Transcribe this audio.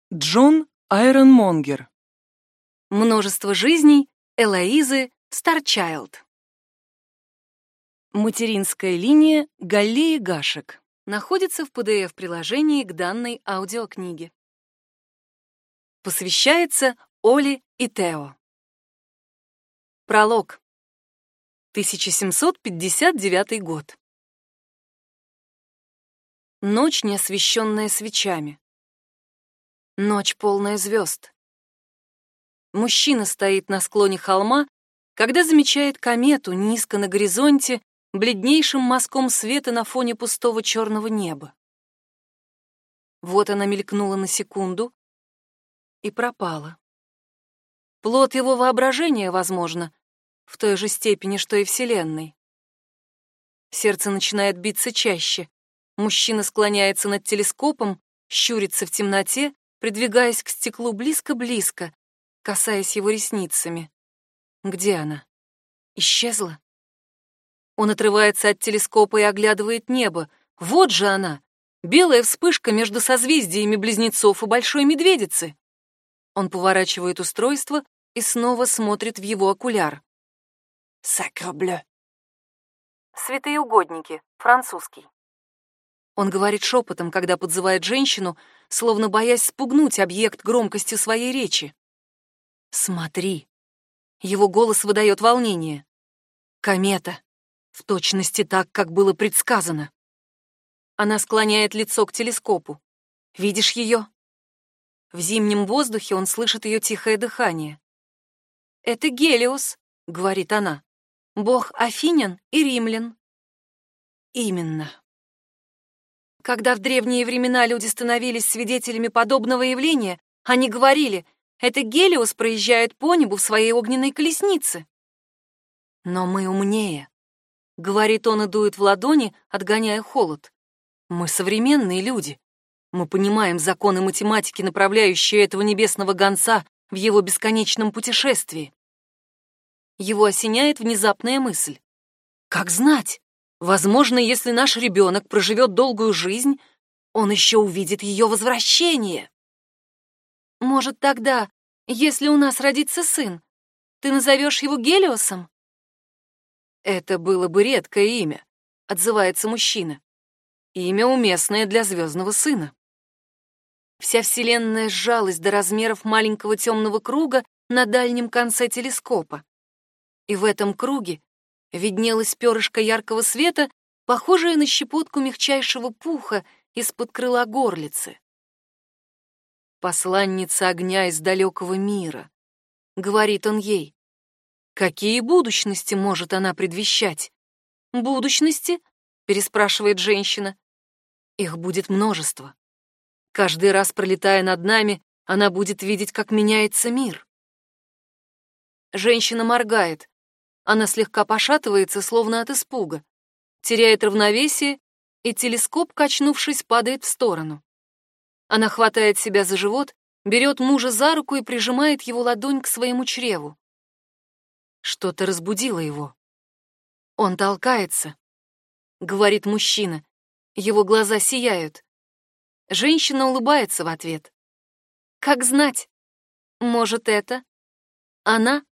Джон Айронмонгер. Множество жизней Элоизы Старчайлд. Материнская линия Галлии Гашек находится в PDF-приложении к данной аудиокниге. Посвящается Оле и Тео. Пролог. 1759 год. Ночь, не освещенная свечами. Ночь, полная звезд. Мужчина стоит на склоне холма, когда замечает комету низко на горизонте, бледнейшим мазком света на фоне пустого черного неба. Вот она мелькнула на секунду и пропала. Плод его воображения, возможно, в той же степени, что и Вселенной. Сердце начинает биться чаще. Мужчина склоняется над телескопом, щурится в темноте, придвигаясь к стеклу близко-близко, касаясь его ресницами. Где она? Исчезла? Он отрывается от телескопа и оглядывает небо. Вот же она! Белая вспышка между созвездиями Близнецов и Большой Медведицы. Он поворачивает устройство и снова смотрит в его окуляр. «Сакре блeu». «Святые угодники», французский. Он говорит шепотом, когда подзывает женщину, словно боясь спугнуть объект громкостью своей речи. «Смотри». Его голос выдает волнение. Комета. В точности так, как было предсказано. Она склоняет лицо к телескопу. Видишь ее? В зимнем воздухе он слышит ее тихое дыхание. «Это Гелиос», — говорит она, — «бог Афинян и римлян». Именно. Когда в древние времена люди становились свидетелями подобного явления, они говорили: «Это Гелиос проезжает по небу в своей огненной колеснице». «Но мы умнее», — говорит он и дует в ладони, отгоняя холод. «Мы современные люди. Мы понимаем законы математики, направляющие этого небесного гонца в его бесконечном путешествии». Его осеняет внезапная мысль. «Как знать? Возможно, если наш ребенок проживет долгую жизнь, он еще увидит ее возвращение». «Может, тогда, если у нас родится сын, ты назовешь его Гелиосом?» «Это было бы редкое имя», — отзывается мужчина. «Имя уместное для звездного сына». Вся Вселенная сжалась до размеров маленького темного круга на дальнем конце телескопа. И в этом круге виднелось перышко яркого света, похожее на щепотку мягчайшего пуха из-под крыла горлицы. «Посланница огня из далекого мира», — говорит он ей. «Какие будущности может она предвещать?» «Будущности?» — переспрашивает женщина. «Их будет множество. Каждый раз, пролетая над нами, она будет видеть, как меняется мир». Женщина моргает. Она слегка пошатывается, словно от испуга, теряет равновесие, и телескоп, качнувшись, падает в сторону. Она хватает себя за живот, берет мужа за руку и прижимает его ладонь к своему чреву. Что-то разбудило его. Он толкается, говорит мужчина. Его глаза сияют. Женщина улыбается в ответ. Как знать, может, это она?